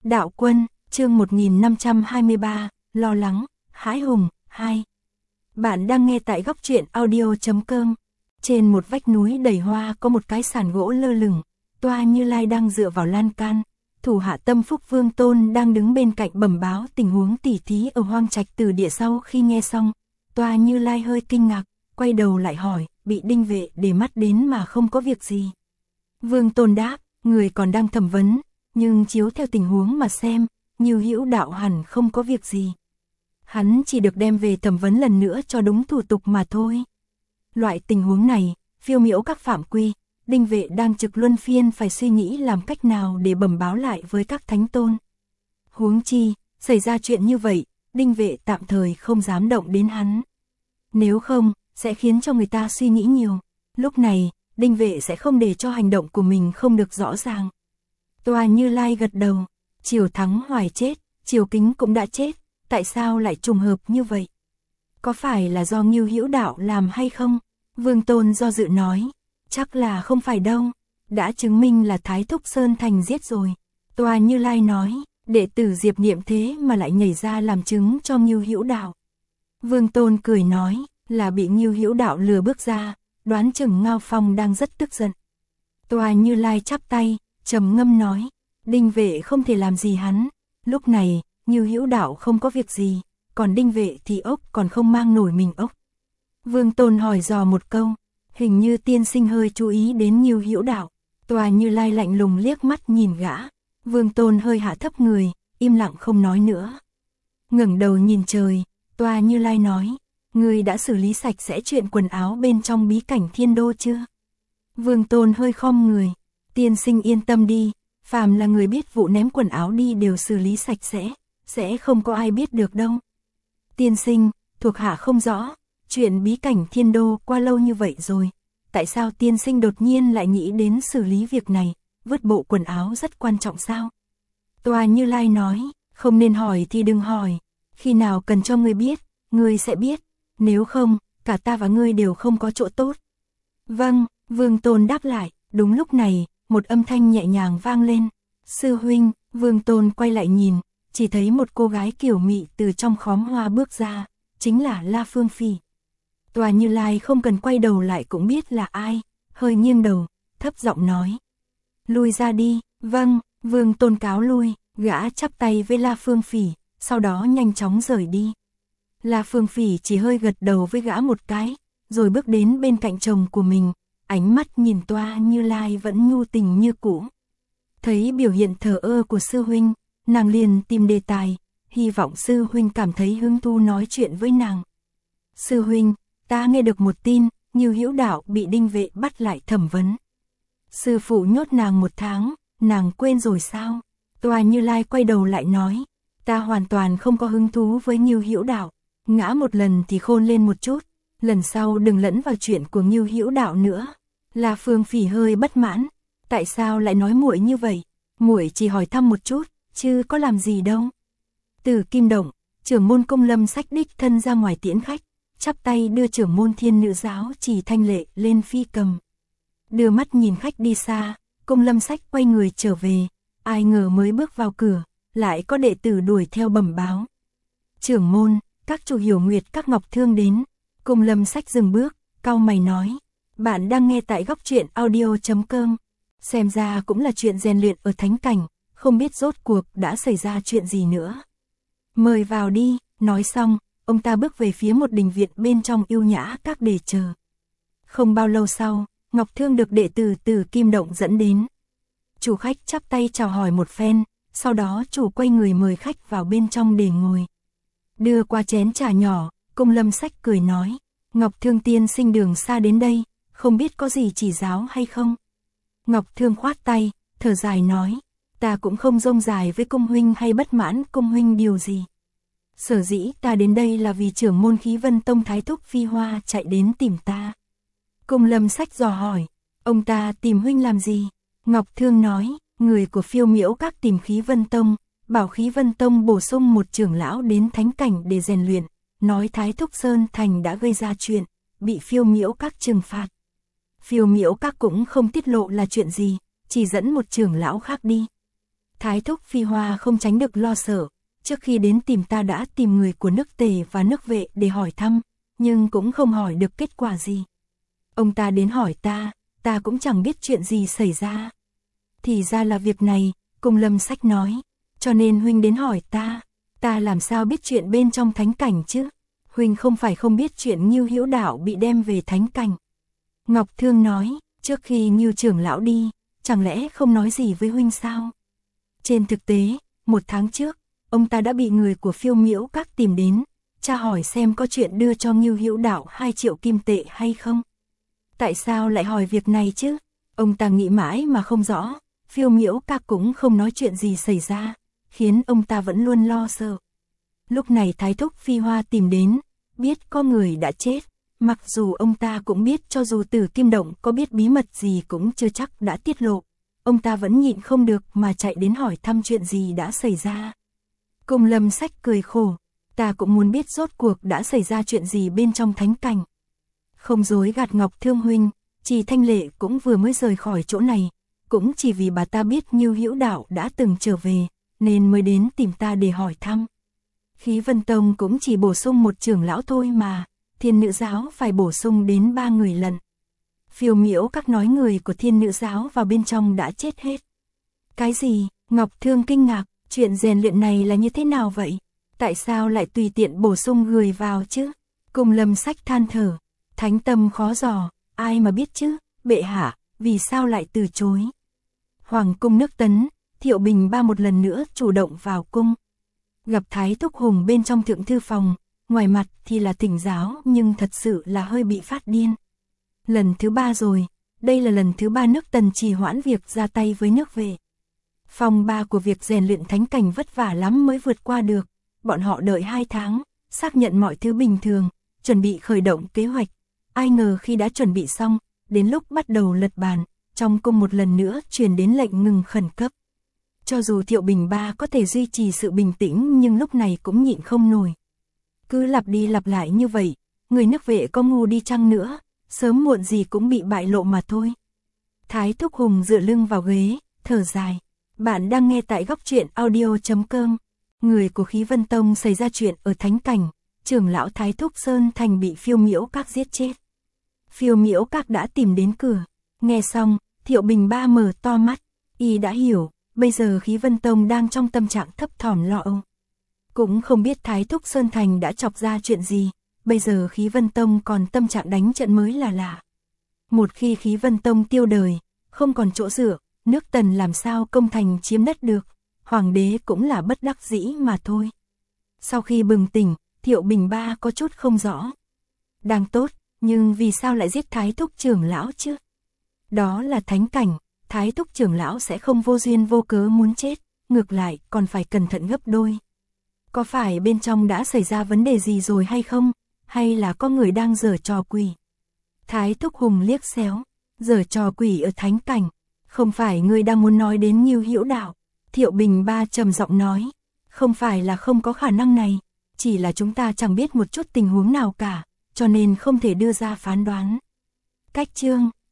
Đạo Quân, chương 1523, lo lắng, hãi hùng, 2. Bạn đang nghe tại góc truyện audio.com. Trên một vách núi đầy hoa có một cái sàn gỗ lơ lửng, Toa Như Lai đang dựa vào lan can, thủ hạ Tâm Phúc Vương Tôn đang đứng bên cạnh bẩm báo tình huống tỉ thí ở Hoang Trạch Từ Địa. Sau khi nghe xong, Toa Như Lai hơi kinh ngạc, quay đầu lại hỏi, bị đinh vệ để mắt đến mà không có việc gì. Vương Tôn đáp, người còn đang thẩm vấn, nhưng chiếu theo tình huống mà xem, Như Hữu Đạo hẳn không có việc gì. Hắn chỉ được đem về thẩm vấn lần nữa cho đúng thủ tục mà thôi. Loại tình huống này, phiêu miễu các phạm quy, đinh vệ đang trực luân phiên phải suy nghĩ làm cách nào để bẩm báo lại với các thánh tôn. Huống chi, xảy ra chuyện như vậy, đinh vệ tạm thời không dám động đến hắn. Nếu không, sẽ khiến cho người ta suy nghĩ nhiều. Lúc này, đinh vệ sẽ không để cho hành động của mình không được rõ ràng. Toa Như Lai gật đầu, Triều Thắng Hoài chết, Triều Kính cũng đã chết, tại sao lại trùng hợp như vậy? Có phải là do Ngưu Hữu Đạo làm hay không? Vương Tôn do dự nói, chắc là không phải đâu, đã chứng minh là Thái Thúc Sơn Thành giết rồi. Toa Như Lai nói, đệ tử Diệp Niệm thế mà lại nhảy ra làm chứng cho Ngưu Hữu Đạo. Vương Tôn cười nói, là bị Ngưu Hữu Đạo lừa bước ra, đoán chừng Ngao Phong đang rất tức giận. Toa Như Lai chắp tay, trầm ngâm nói, đinh vệ không thể làm gì hắn. Lúc này, Ngưu Hữu Đạo không có việc gì, còn đinh vệ thì ốc còn không mang nổi mình ốc. Vương Tôn hỏi dò một câu, hình như tiên sinh hơi chú ý đến Ngưu Hữu Đạo. Toa Như Lai lạnh lùng liếc mắt nhìn gã. Vương Tôn hơi hạ thấp người, im lặng không nói nữa. Ngẩng đầu nhìn trời, Toa Như Lai nói, ngươi đã xử lý sạch sẽ chuyện quần áo bên trong bí cảnh Thiên Đô chưa? Vương Tôn hơi khom người, tiên sinh yên tâm đi, phàm là người biết vụ ném quần áo đi đều xử lý sạch sẽ không có ai biết được đâu. Tiên sinh, thuộc hạ không rõ, chuyện bí cảnh Thiên Đô qua lâu như vậy rồi, tại sao tiên sinh đột nhiên lại nghĩ đến xử lý việc này, vứt bộ quần áo rất quan trọng sao? Toa Như Lai nói, không nên hỏi thì đừng hỏi, khi nào cần cho ngươi biết, ngươi sẽ biết, nếu không, cả ta và ngươi đều không có chỗ tốt. Vâng, Vương Tôn đáp lại. Đúng lúc này, một âm thanh nhẹ nhàng vang lên. Sư huynh. Vương Tôn quay lại nhìn, chỉ thấy một cô gái kiều mị từ trong khóm hoa bước ra, chính là La Phương Phỉ. Toa Như Lai không cần quay đầu lại cũng biết là ai, hơi nghiêng đầu, thấp giọng nói. Lui ra đi. Vâng. Vương Tôn cáo lui, gã chắp tay với La Phương Phỉ, sau đó nhanh chóng rời đi. La Phương Phỉ chỉ hơi gật đầu với gã một cái, rồi bước đến bên cạnh chồng của mình, ánh mắt nhìn Toa Như Lai vẫn nhu tình như cũ. Thấy biểu hiện thờ ơ của sư huynh, nàng liền tìm đề tài, hy vọng sư huynh cảm thấy hứng thú nói chuyện với nàng. Sư huynh, ta nghe được một tin, Ngưu Hữu Đạo bị đinh vệ bắt lại thẩm vấn. Sư phụ nhốt nàng 1 tháng, nàng quên rồi sao? Toa Như Lai quay đầu lại nói, ta hoàn toàn không có hứng thú với Ngưu Hữu Đạo, ngã một lần thì khôn lên một chút, lần sau đừng lẫn vào chuyện của Ngưu Hữu Đạo nữa. La Phương Phỉ hơi bất mãn, tại sao lại nói muội như vậy? Muội chỉ hỏi thăm một chút, chứ có làm gì đâu. Từ Kim Động, trưởng môn Công Lâm Sách đích thân ra ngoài tiễn khách, chắp tay đưa trưởng môn Thiên Nữ Giáo Chỉ Thanh Lệ lên phi cầm. Đưa mắt nhìn khách đi xa, Công Lâm Sách quay người trở về, ai ngờ mới bước vào cửa, lại có đệ tử đuổi theo bẩm báo. Trưởng môn, các chủ Hiểu Nguyệt các Ngọc Thương đến. Công Lâm Sách dừng bước, cau mày nói, bạn đang nghe tại góc truyện audio.com. Xem ra cũng là chuyện rèn luyện ở thánh cảnh, không biết rốt cuộc đã xảy ra chuyện gì nữa. Mời vào đi. Nói xong, ông ta bước về phía một đình viện bên trong yêu nhã các để chờ. Không bao lâu sau, Ngọc Thương được đệ tử từ Kim Động dẫn đến. Chủ khách chắp tay chào hỏi một phen, sau đó chủ quay người mời khách vào bên trong để ngồi. Đưa qua chén trà nhỏ, Công Lâm Sách cười nói, Ngọc Thương tiên sinh đường xa đến đây, không biết có gì chỉ giáo hay không? Ngọc Thương khoát tay, thở dài nói, ta cũng không rông dài với công huynh hay bất mãn công huynh điều gì. Sở dĩ ta đến đây là vì trưởng môn Khí Vân Tông Thái Thúc Phi Hoa chạy đến tìm ta. Công Lâm Sách dò hỏi, ông ta tìm huynh làm gì? Ngọc Thương nói, người của Phiêu Miễu các tìm Khí Vân Tông, bảo Khí Vân Tông bổ sung một trưởng lão đến thánh cảnh để rèn luyện, nói Thái Thúc Sơn Thành đã gây ra chuyện, bị Phiêu Miễu các trừng phạt. Phiêu Miễu các cũng không tiết lộ là chuyện gì, chỉ dẫn một trưởng lão khác đi. Thái thúc Phi Hoa không tránh được lo sợ, trước khi đến tìm ta đã tìm người của nước Tề và nước Vệ để hỏi thăm, nhưng cũng không hỏi được kết quả gì. Ông ta đến hỏi ta cũng chẳng biết chuyện gì xảy ra. Thì ra là việc này, Cung Lâm Sách nói, cho nên huynh đến hỏi ta làm sao biết chuyện bên trong thánh cảnh chứ? Huynh không phải không biết chuyện Ngưu Hữu Đạo bị đem về thánh cảnh. Ngọc Thương nói, trước khi Ngưu trưởng lão đi, chẳng lẽ không nói gì với huynh sao? Trên thực tế, 1 tháng trước, ông ta đã bị người của Phiêu Miễu Các tìm đến, tra hỏi xem có chuyện đưa cho Ngưu Hữu Đạo 2 triệu kim tệ hay không. Tại sao lại hỏi việc này chứ? Ông ta nghĩ mãi mà không rõ, Phiêu Miễu Các cũng không nói chuyện gì xảy ra, khiến ông ta vẫn luôn lo sợ. Lúc này Thái thúc Phi Hoa tìm đến, biết có người đã chết, mặc dù ông ta cũng biết cho dù Tử Kim Động có biết bí mật gì cũng chưa chắc đã tiết lộ, ông ta vẫn nhịn không được mà chạy đến hỏi thăm chuyện gì đã xảy ra. Cung Lâm Sách cười khổ, ta cũng muốn biết rốt cuộc đã xảy ra chuyện gì bên trong thánh cảnh. Không dối gạt Ngọc Thương huynh, Trì Thanh Lệ cũng vừa mới rời khỏi chỗ này, cũng chỉ vì bà ta biết Ngưu Hữu Đạo đã từng trở về, nên mới đến tìm ta để hỏi thăm. Khí Vân Tông cũng chỉ bổ sung 1 trưởng lão thôi mà, Thiên Nữ Giáo phải bổ sung đến 3 người lận. Phiêu Miễu Các nói người của Thiên Nữ Giáo vào bên trong đã chết hết. Cái gì? Ngọc Thương kinh ngạc, chuyện rèn luyện này là như thế nào vậy? Tại sao lại tùy tiện bổ sung người vào chứ? Cung Lâm Sách than thở, thánh tâm khó dò, ai mà biết chứ, bệ hạ, vì sao lại từ chối? Hoàng cung nước Tấn, Thiệu Bình Ba một lần nữa chủ động vào cung. Gặp Thái thúc Hùng bên trong thượng thư phòng, ngoài mặt thì là thỉnh giáo nhưng thật sự là hơi bị phát điên. Lần thứ 3 rồi, đây là lần thứ 3 nước Tần trì hoãn việc ra tay với nước Vệ. Phong ba của việc rèn luyện thánh cảnh vất vả lắm mới vượt qua được, bọn họ đợi 2 tháng, xác nhận mọi thứ bình thường, chuẩn bị khởi động kế hoạch. Ai ngờ khi đã chuẩn bị xong, đến lúc bắt đầu lật bàn, trong cung một lần nữa truyền đến lệnh ngừng khẩn cấp. Cho dù Thiệu Bình Ba có thể duy trì sự bình tĩnh nhưng lúc này cũng nhịn không nổi. Cứ lặp đi lặp lại như vậy, người nước Vệ có ngu đi chăng nữa, sớm muộn gì cũng bị bại lộ mà thôi. Thái thúc Hùng dựa lưng vào ghế, thở dài. Bạn đang nghe tại góc truyện audio.com. Người của Khí Vân Tông xảy ra chuyện ở thánh cảnh, trưởng lão Thái thúc Sơn Thành bị Phiêu Miễu Các giết chết. Phiêu Miễu Các đã tìm đến cửa. Nghe xong, Thiệu Bình Ba mở to mắt, y đã hiểu, bây giờ Khí Vân Tông đang trong tâm trạng thấp thỏm lo âu. Cũng không biết Thái thúc Sơn Thành đã chọc ra chuyện gì, bây giờ Khí Vân Tông còn tâm trạng đánh trận mới là lạ. Một khi Khí Vân Tông tiêu đời, không còn chỗ dựa, nước Tần làm sao công thành chiếm đất được, hoàng đế cũng là bất đắc dĩ mà thôi. Sau khi bừng tỉnh, Thiệu Bình Ba có chút không rõ. Đang tốt, nhưng vì sao lại giết Thái thúc trưởng lão chứ? Đó là thánh cảnh, Thái thúc trưởng lão sẽ không vô duyên vô cớ muốn chết, ngược lại còn phải cẩn thận gấp đôi. Có phải bên trong đã xảy ra vấn đề gì rồi hay không? Hay là có người đang giở trò quỷ? Thái thúc Hùng liếc xéo, giở trò quỷ ở thánh cảnh, không phải người đang muốn nói đến Ngưu Hữu Đạo. Thiệu Bình Ba trầm giọng nói, không phải là không có khả năng này, chỉ là chúng ta chẳng biết một chút tình huống nào cả, cho nên không thể đưa ra phán đoán. Cách chương